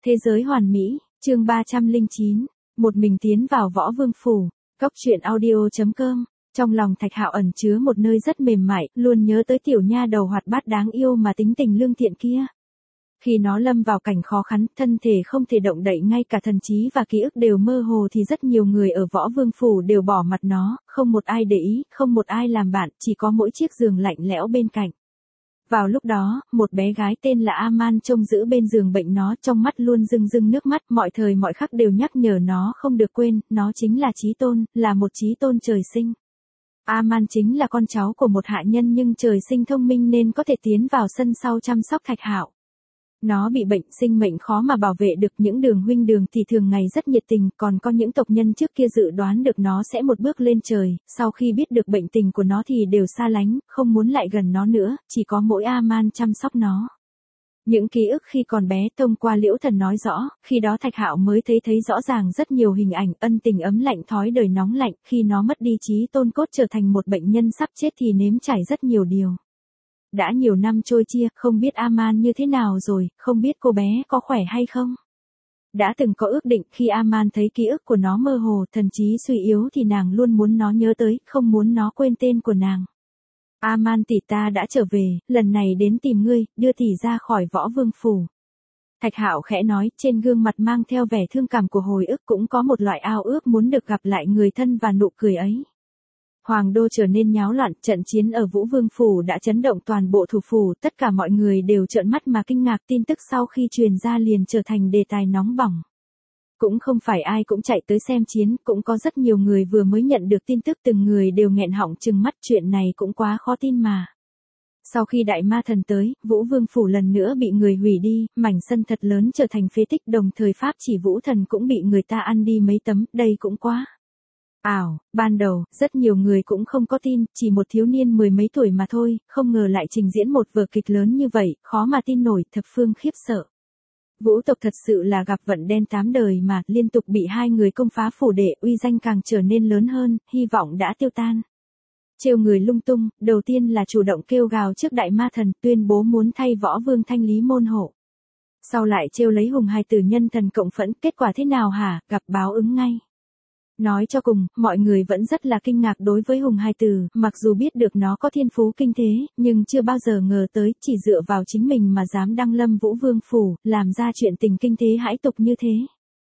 Thế giới hoàn mỹ, chương 309, một mình tiến vào Võ Vương Phủ, Cốc truyện audio.com. Trong lòng Thạch Hạo ẩn chứa một nơi rất mềm mại, luôn nhớ tới tiểu nha đầu hoạt bát đáng yêu mà tính tình lương thiện kia. Khi nó lâm vào cảnh khó khăn, thân thể không thể động đậy, ngay cả thần trí và ký ức đều mơ hồ, thì rất nhiều người ở Võ Vương Phủ đều bỏ mặt nó, không một ai để ý, không một ai làm bạn, chỉ có mỗi chiếc giường lạnh lẽo bên cạnh. Vào lúc đó, một bé gái tên là Aman trông giữ bên giường bệnh nó, trong mắt luôn rưng rưng nước mắt, mọi thời mọi khắc đều nhắc nhở nó không được quên, nó chính là chí tôn, là một chí tôn trời sinh. Aman chính là con cháu của một hạ nhân nhưng trời sinh thông minh nên có thể tiến vào sân sau chăm sóc Thạch Hạo. Nó bị bệnh, sinh mệnh khó mà bảo vệ được, những đường huynh đường thì thường ngày rất nhiệt tình, còn có những tộc nhân trước kia dự đoán được nó sẽ một bước lên trời, sau khi biết được bệnh tình của nó thì đều xa lánh, không muốn lại gần nó nữa, chỉ có mỗi Aman chăm sóc nó. Những ký ức khi còn bé thông qua Liễu Thần nói rõ, khi đó Thạch Hạo mới thấy rõ ràng rất nhiều hình ảnh ân tình ấm lạnh, thói đời nóng lạnh, khi nó mất đi chí tôn cốt trở thành một bệnh nhân sắp chết thì nếm trải rất nhiều điều. Đã nhiều năm trôi chia, không biết Aman như thế nào rồi, không biết cô bé có khỏe hay không. Đã từng có ước định khi Aman thấy ký ức của nó mơ hồ, thần trí suy yếu thì nàng luôn muốn nó nhớ tới, không muốn nó quên tên của nàng. Aman tỷ, ta đã trở về, lần này đến tìm ngươi, đưa tỷ ra khỏi Võ Vương Phủ. Thạch Hạo khẽ nói, trên gương mặt mang theo vẻ thương cảm của hồi ức, cũng có một loại ao ước muốn được gặp lại người thân và nụ cười ấy. Hoàng đô trở nên nháo loạn, trận chiến ở Vũ Vương Phủ đã chấn động toàn bộ thủ phủ, tất cả mọi người đều trợn mắt mà kinh ngạc, tin tức sau khi truyền ra liền trở thành đề tài nóng bỏng. Cũng không phải ai cũng chạy tới xem chiến, cũng có rất nhiều người vừa mới nhận được tin tức, từng người đều nghẹn họng trừng mắt, chuyện này cũng quá khó tin mà. Sau khi đại ma thần tới, Vũ Vương Phủ lần nữa bị người hủy đi, mảnh sân thật lớn trở thành phế tích, đồng thời pháp chỉ Vũ Thần cũng bị người ta ăn đi mấy tấm, đây cũng quá ảo. Ban đầu, rất nhiều người cũng không có tin, chỉ một thiếu niên mười mấy tuổi mà thôi, không ngờ lại trình diễn một vở kịch lớn như vậy, khó mà tin nổi, thập phương khiếp sợ. Vũ tộc thật sự là gặp vận đen 8 đời mà, liên tục bị hai người công phá phủ đệ, uy danh càng trở nên lớn hơn, hy vọng đã tiêu tan. Trêu người lung tung, đầu tiên là chủ động kêu gào trước đại ma thần, tuyên bố muốn thay Võ Vương thanh lý môn hộ. Sau lại trêu lấy Hùng Hai Tử nhân thần cộng phẫn, kết quả thế nào hả, gặp báo ứng ngay. Nói cho cùng, mọi người vẫn rất là kinh ngạc đối với Hùng Hai Tử, mặc dù biết được nó có thiên phú kinh thế, nhưng chưa bao giờ ngờ tới, chỉ dựa vào chính mình mà dám đăng lâm Vũ Vương Phủ, làm ra chuyện tình kinh thế hãi tục như thế.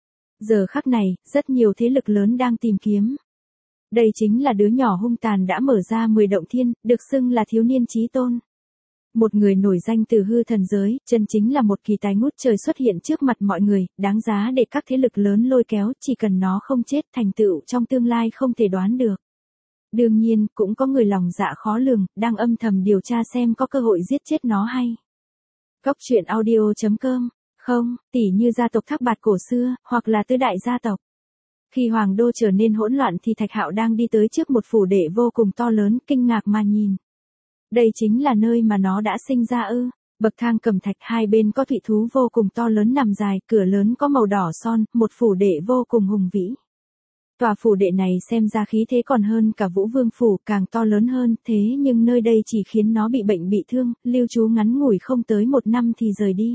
Giờ khắc này, rất nhiều thế lực lớn đang tìm kiếm. Đây chính là đứa nhỏ hung tàn đã mở ra 10 động thiên, được xưng là thiếu niên chí tôn. Một người nổi danh từ hư thần giới, chân chính là một kỳ tài ngút trời xuất hiện trước mặt mọi người, đáng giá để các thế lực lớn lôi kéo, chỉ cần nó không chết, thành tựu trong tương lai không thể đoán được. Đương nhiên, cũng có người lòng dạ khó lường, đang âm thầm điều tra xem có cơ hội giết chết nó hay. Cốc truyện audio.com, không, tỉ như gia tộc Thác Bạt cổ xưa, hoặc là tứ đại gia tộc. Khi hoàng đô trở nên hỗn loạn thì Thạch Hạo đang đi tới trước một phủ đệ vô cùng to lớn, kinh ngạc mà nhìn. Đây chính là nơi mà nó đã sinh ra ư? Bậc thang cẩm thạch, hai bên có thụy thú vô cùng to lớn nằm dài, cửa lớn có màu đỏ son, một phủ đệ vô cùng hùng vĩ. Tòa phủ đệ này xem ra khí thế còn hơn cả Vũ Vương Phủ, càng to lớn hơn, thế nhưng nơi đây chỉ khiến nó bị bệnh bị thương, lưu trú ngắn ngủi không tới 1 năm thì rời đi.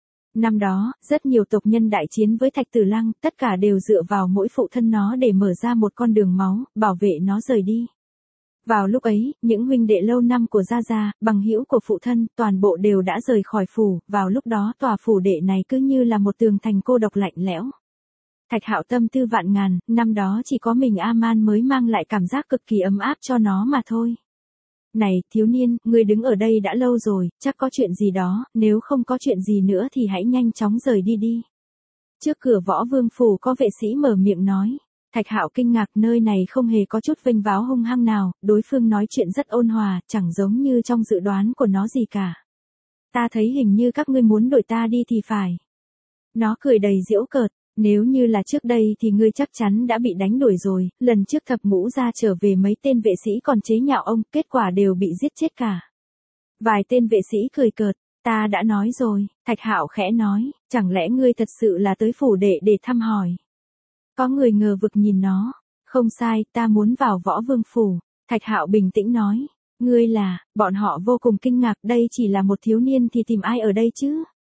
Năm đó, rất nhiều tộc nhân đại chiến với Thạch Tử Lăng, tất cả đều dựa vào mỗi phụ thân nó để mở ra một con đường máu, bảo vệ nó rời đi. Vào lúc ấy, những huynh đệ lâu năm của Gia Gia, bằng hữu của phụ thân, toàn bộ đều đã rời khỏi phủ, vào lúc đó tòa phủ đệ này cứ như là một tường thành cô độc lạnh lẽo. Thạch Hạo tâm tư vạn ngàn, năm đó chỉ có mình Aman mới mang lại cảm giác cực kỳ ấm áp cho nó mà thôi. Này, thiếu niên, ngươi đứng ở đây đã lâu rồi, chắc có chuyện gì đó, nếu không có chuyện gì nữa thì hãy nhanh chóng rời đi đi. Trước cửa Võ Vương Phủ có vệ sĩ mở miệng nói. Thạch Hạo kinh ngạc, nơi này không hề có chút vênh váo hung hăng nào, đối phương nói chuyện rất ôn hòa, chẳng giống như trong dự đoán của nó gì cả. Ta thấy hình như các ngươi muốn đuổi ta đi thì phải. Nó cười đầy giễu cợt, nếu như là trước đây thì ngươi chắc chắn đã bị đánh đuổi rồi, lần trước Thập Ngũ Gia trở về mấy tên vệ sĩ còn chế nhạo ông, kết quả đều bị giết chết cả. Vài tên vệ sĩ cười cợt, ta đã nói rồi, Thạch Hạo khẽ nói, chẳng lẽ ngươi thật sự là tới phủ đệ để thăm hỏi. Có người ngờ vực nhìn nó. Không sai, ta muốn vào Võ Vương Phủ. Thạch Hạo bình tĩnh nói. Ngươi là, bọn họ vô cùng kinh ngạc, đây chỉ là một thiếu niên thì tìm ai ở đây chứ?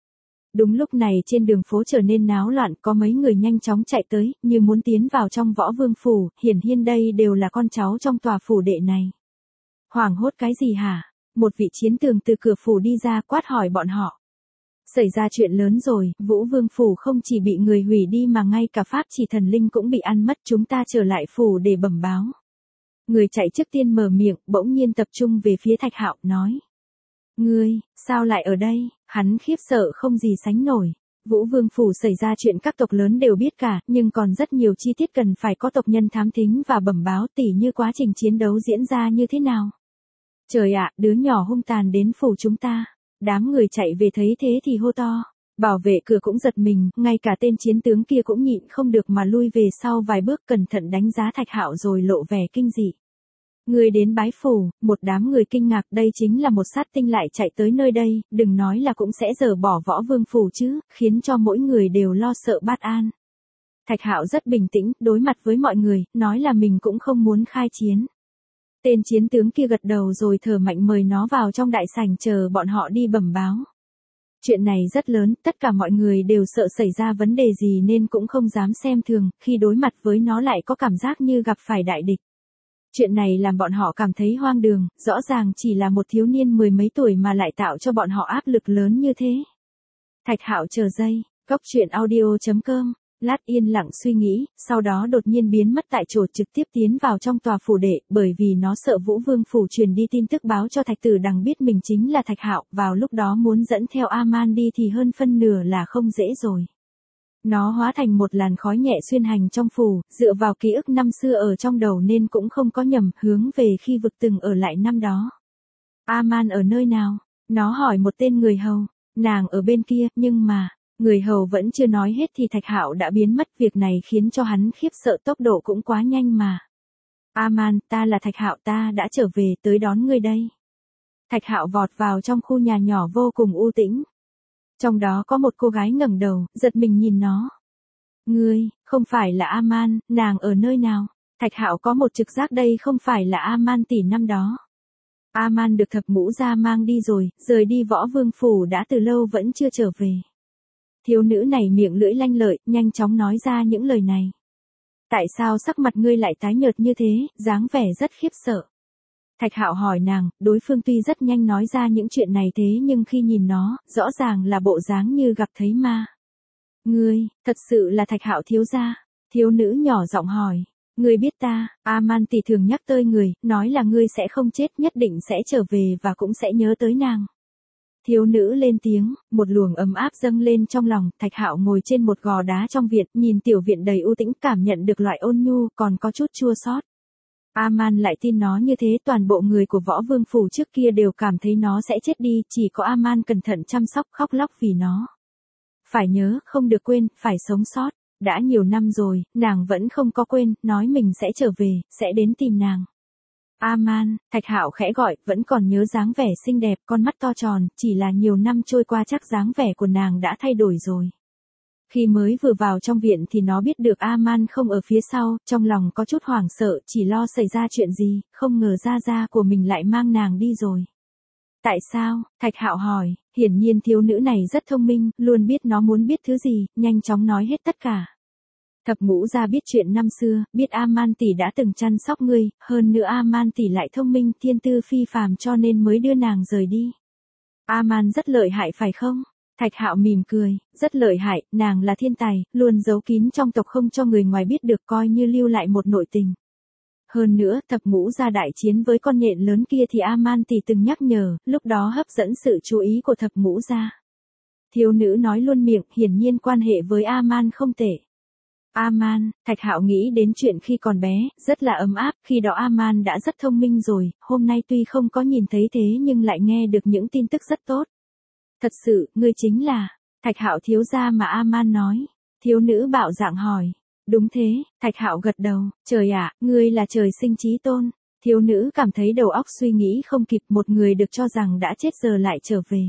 Đúng lúc này trên đường phố trở nên náo loạn, có mấy người nhanh chóng chạy tới, như muốn tiến vào trong Võ Vương phủ, hiển nhiên đây đều là con cháu trong tòa phủ đệ này. Hoảng hốt cái gì hả? Một vị chiến tường từ cửa phủ đi ra quát hỏi bọn họ. Xảy ra chuyện lớn rồi, Vũ Vương phủ không chỉ bị người hủy đi mà ngay cả pháp chỉ thần linh cũng bị ăn mất, chúng ta trở lại phủ để bẩm báo. Người chạy trước tiên mở miệng, bỗng nhiên tập trung về phía Thạch Hạo, nói. Ngươi, sao lại ở đây? Hắn khiếp sợ không gì sánh nổi. Vũ Vương phủ xảy ra chuyện các tộc lớn đều biết cả, nhưng còn rất nhiều chi tiết cần phải có tộc nhân thám thính và bẩm báo, tỉ như quá trình chiến đấu diễn ra như thế nào. Trời ạ, đứa nhỏ hung tàn đến phủ chúng ta. Đám người chạy về thấy thế thì hô to. Bảo vệ cửa cũng giật mình, ngay cả tên chiến tướng kia cũng nhịn không được mà lui về sau vài bước, cẩn thận đánh giá Thạch Hạo rồi lộ vẻ kinh dị. Người đến bái phủ, một đám người kinh ngạc, đây chính là một sát tinh lại chạy tới nơi đây, đừng nói là cũng sẽ dỡ bỏ Võ Vương phủ chứ, khiến cho mỗi người đều lo sợ bát an. Thạch Hạo rất bình tĩnh, đối mặt với mọi người, nói là mình cũng không muốn khai chiến. Tên chiến tướng kia gật đầu rồi thở mạnh mời nó vào trong đại sảnh chờ bọn họ đi bẩm báo. Chuyện này rất lớn, tất cả mọi người đều sợ xảy ra vấn đề gì nên cũng không dám xem thường, khi đối mặt với nó lại có cảm giác như gặp phải đại địch. Chuyện này làm bọn họ cảm thấy hoang đường, rõ ràng chỉ là một thiếu niên mười mấy tuổi mà lại tạo cho bọn họ áp lực lớn như thế. Thạch Hạo chờ giây, coctruyện.audio.com, lát yên lặng suy nghĩ, sau đó đột nhiên biến mất tại chỗ, trực tiếp tiến vào trong tòa phủ đệ, bởi vì nó sợ Vũ Vương phủ truyền đi tin tức báo cho Thạch Tử Đằng biết mình chính là Thạch Hạo, vào lúc đó muốn dẫn theo A-man đi thì hơn phân nửa là không dễ rồi. Nó hóa thành một làn khói nhẹ xuyên hành trong phủ, dựa vào ký ức năm xưa ở trong đầu nên cũng không có nhầm, hướng về khi vực từng ở lại năm đó. A-man ở nơi nào? Nó hỏi một tên người hầu. Nàng ở bên kia, nhưng mà, người hầu vẫn chưa nói hết thì Thạch Hạo đã biến mất, việc này khiến cho hắn khiếp sợ, tốc độ cũng quá nhanh mà. A-man, ta là Thạch Hạo, ta đã trở về, tới đón ngươi đây. Thạch Hạo vọt vào trong khu nhà nhỏ vô cùng u tĩnh. Trong đó có một cô gái ngẩng đầu, giật mình nhìn nó. Ngươi, không phải là A-man, nàng ở nơi nào? Thạch Hạo có một trực giác đây không phải là A-man tỷ năm đó. A-man được Thập Ngũ gia mang đi rồi, rời đi Võ Vương phủ đã từ lâu vẫn chưa trở về. Thiếu nữ này miệng lưỡi lanh lợi, nhanh chóng nói ra những lời này. Tại sao sắc mặt ngươi lại tái nhợt như thế, dáng vẻ rất khiếp sợ. Thạch Hạo hỏi nàng, đối phương tuy rất nhanh nói ra những chuyện này thế nhưng khi nhìn nó, rõ ràng là bộ dáng như gặp thấy ma. Ngươi, thật sự là Thạch Hạo thiếu gia? Thiếu nữ nhỏ giọng hỏi. Ngươi biết ta, A-man tỷ thường nhắc tới người, nói là ngươi sẽ không chết, nhất định sẽ trở về và cũng sẽ nhớ tới nàng. Thiếu nữ lên tiếng, một luồng ấm áp dâng lên trong lòng, Thạch Hạo ngồi trên một gò đá trong viện, nhìn tiểu viện đầy u tĩnh, cảm nhận được loại ôn nhu, còn có chút chua xót. A-man lại tin nó như thế, toàn bộ người của Võ Vương phủ trước kia đều cảm thấy nó sẽ chết đi, chỉ có A-man cẩn thận chăm sóc, khóc lóc vì nó. Phải nhớ, không được quên, phải sống sót. Đã nhiều năm rồi, nàng vẫn không có quên, nói mình sẽ trở về, sẽ đến tìm nàng. A-man, Thạch Hạo khẽ gọi, vẫn còn nhớ dáng vẻ xinh đẹp, con mắt to tròn, chỉ là nhiều năm trôi qua chắc dáng vẻ của nàng đã thay đổi rồi. Khi mới vừa vào trong viện thì nó biết được A-man không ở phía sau, trong lòng có chút hoảng sợ, chỉ lo xảy ra chuyện gì, không ngờ gia gia của mình lại mang nàng đi rồi. Tại sao? Thạch Hạo hỏi, hiển nhiên thiếu nữ này rất thông minh, luôn biết nó muốn biết thứ gì, nhanh chóng nói hết tất cả. Thập Ngũ gia biết chuyện năm xưa, biết A-man tỷ đã từng chăm sóc ngươi, hơn nữa A-man tỷ lại thông minh, thiên tư phi phàm cho nên mới đưa nàng rời đi. A-man rất lợi hại phải không? Thạch Hạo mỉm cười, rất lợi hại, nàng là thiên tài, luôn giấu kín trong tộc không cho người ngoài biết được, coi như lưu lại một nội tình. Hơn nữa, Thập Ngũ gia đại chiến với con nhện lớn kia thì A-man tỷ từng nhắc nhở, lúc đó hấp dẫn sự chú ý của Thập Ngũ gia. Thiếu nữ nói luôn miệng, hiển nhiên quan hệ với A-man không tệ. A-man, Thạch Hạo nghĩ đến chuyện khi còn bé, rất là ấm áp, khi đó A-man đã rất thông minh rồi, hôm nay tuy không có nhìn thấy thế nhưng lại nghe được những tin tức rất tốt. Thật sự, ngươi chính là Thạch Hạo thiếu gia mà A-man nói. Thiếu nữ bạo dạn hỏi. Đúng thế, Thạch Hạo gật đầu, trời ạ, ngươi là trời sinh chí tôn. Thiếu nữ cảm thấy đầu óc suy nghĩ không kịp, một người được cho rằng đã chết giờ lại trở về.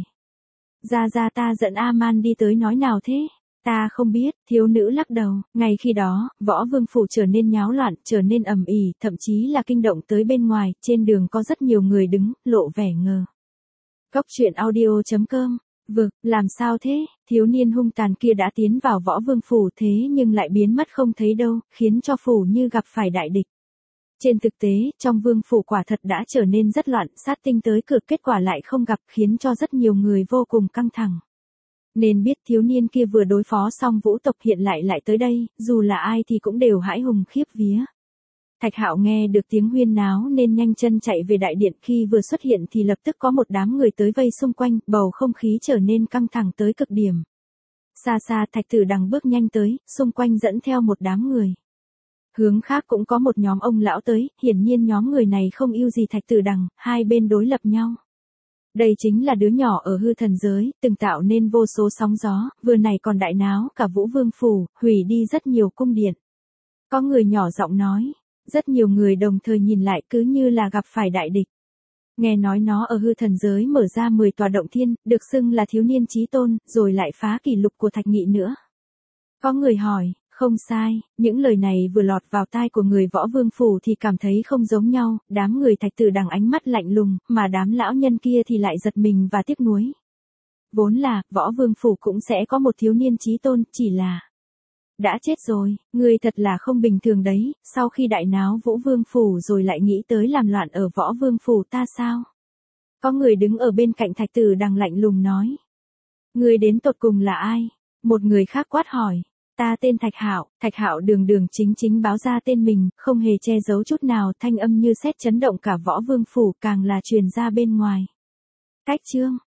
Gia ta dẫn A-man đi tới nói nào thế? Ta không biết, thiếu nữ lắc đầu, ngay khi đó, Võ Vương phủ trở nên nháo loạn, trở nên ầm ĩ, thậm chí là kinh động tới bên ngoài, trên đường có rất nhiều người đứng, lộ vẻ ngờ. Coctruyện audio.com Vực, làm sao thế, thiếu niên hung tàn kia đã tiến vào võ vương phủ thế nhưng lại biến mất không thấy đâu, khiến cho phủ như gặp phải đại địch. Trên thực tế, trong vương phủ quả thật đã trở nên rất loạn, sát tinh tới cửa kết quả lại không gặp, khiến cho rất nhiều người vô cùng căng thẳng. Nên biết thiếu niên kia vừa đối phó xong vũ tộc hiện lại tới đây, dù là ai thì cũng đều hãi hùng khiếp vía. Thạch Hạo nghe được tiếng huyên náo nên nhanh chân chạy về đại điện, khi vừa xuất hiện thì lập tức có một đám người tới vây xung quanh, bầu không khí trở nên căng thẳng tới cực điểm. Xa xa Thạch Tử Đằng bước nhanh tới, xung quanh dẫn theo một đám người. Hướng khác cũng có một nhóm ông lão tới, hiển nhiên nhóm người này không yêu gì Thạch Tử Đằng, hai bên đối lập nhau. Đây chính là đứa nhỏ ở hư thần giới, từng tạo nên vô số sóng gió, vừa này còn đại náo cả Vũ Vương phủ, hủy đi rất nhiều cung điện. Có người nhỏ giọng nói, rất nhiều người đồng thời nhìn lại cứ như là gặp phải đại địch. Nghe nói nó ở hư thần giới mở ra 10 tòa động thiên, được xưng là thiếu niên chí tôn, rồi lại phá kỷ lục của Thạch Nghị nữa. Có người hỏi, không sai, những lời này vừa lọt vào tai của người võ vương phủ thì cảm thấy không giống nhau, đám người Thạch Tử Đằng ánh mắt lạnh lùng, mà đám lão nhân kia thì lại giật mình và tiếc nuối. Vốn là, võ vương phủ cũng sẽ có một thiếu niên chí tôn, chỉ là đã chết rồi, người thật là không bình thường đấy, sau khi đại náo Vũ Vương phủ rồi lại nghĩ tới làm loạn ở võ vương phủ ta sao? Có người đứng ở bên cạnh Thạch Tử Đằng lạnh lùng nói. Người đến tột cùng là ai? Một người khác quát hỏi. Ta tên Thạch Hạo. Thạch Hạo đường đường chính chính báo ra tên mình, không hề che giấu chút nào, thanh âm như sét chấn động cả võ vương phủ, càng là truyền ra bên ngoài. Cách chương